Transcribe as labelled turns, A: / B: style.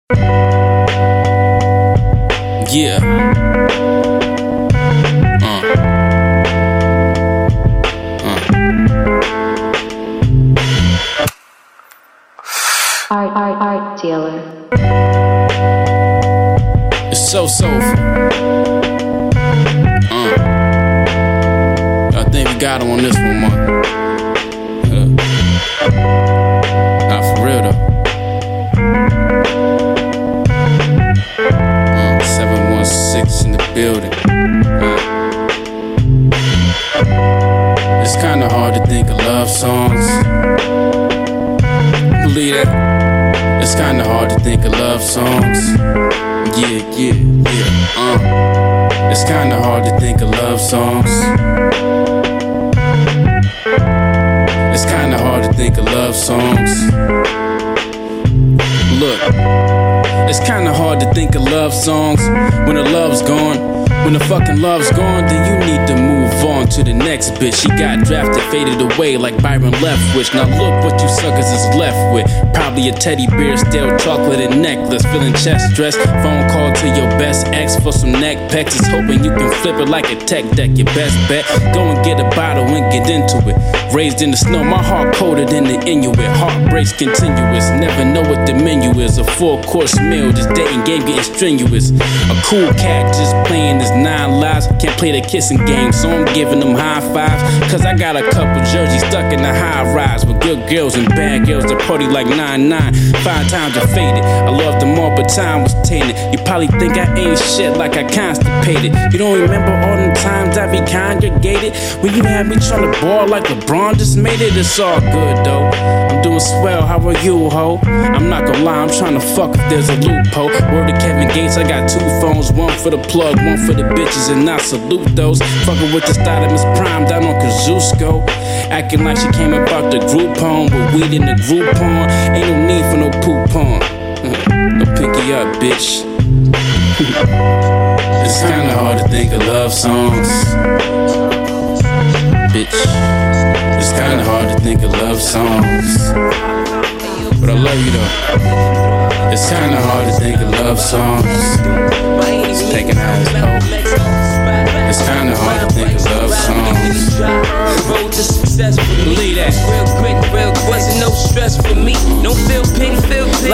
A: Yeah.
B: Art dealer.
A: It's so soulful. I think we got him on this one, man. Nah, for real though. 716 in the building. It's kinda hard to think of love songs. Believe that? It's kinda hard to think of love songs. Yeah. It's kinda hard to think of love songs. It's kinda hard to think of love songs. Look, it's kinda hard to think of love songs when the love's gone. When the fucking love's gone, then you need to move on to the next bitch. She got drafted, faded away like Byron Leftwich. Now look what you suckers is left with. Probably a teddy bear, stale chocolate and necklace. Feeling chest stressed, phone call to your best ex for some neck pecks. Is hoping you can flip it like a tech deck. Your best bet, go and get a bottle and get into it. Raised in the snow, my heart colder than the Inuit. Heartbreaks continuous, never know what the menu is. A 4-course meal, this dating game getting strenuous. A cool cat just playing his 9 lives. Can't play the kissing game, so I'm giving them high fives. Cause I got a couple jerseys stuck in the high rise with good girls and bad girls that party like 9-9. 5 times I faded, I loved them all but time was tainted. You probably think I ain't shit like I constipated. You don't remember all them times I be congregated when you had me trying to ball like LeBron just made it. It's all good though, I'm doing swell, how are you, ho? I'm not gonna lie, I'm trying to fuck if there's a loophole. Word to Kevin Gates, I got 2 phones, one for the plug, one for the bitches, and I salute those. Fucking with the Stoudemons Prime down on Kosciuszko. Acting like she came about the group home, with weed in the group on. Ain't no need for no poop on. No pinky up, bitch. It's kinda hard to think of love songs, bitch. It's kinda hard to think of love songs, but I love you though. It's kinda hard to think of love songs. Taking eyes, though. It's kinda hard to think of love songs. Believe that.
C: Real quick, real wasn't no stress for me. Don't feel pity, feel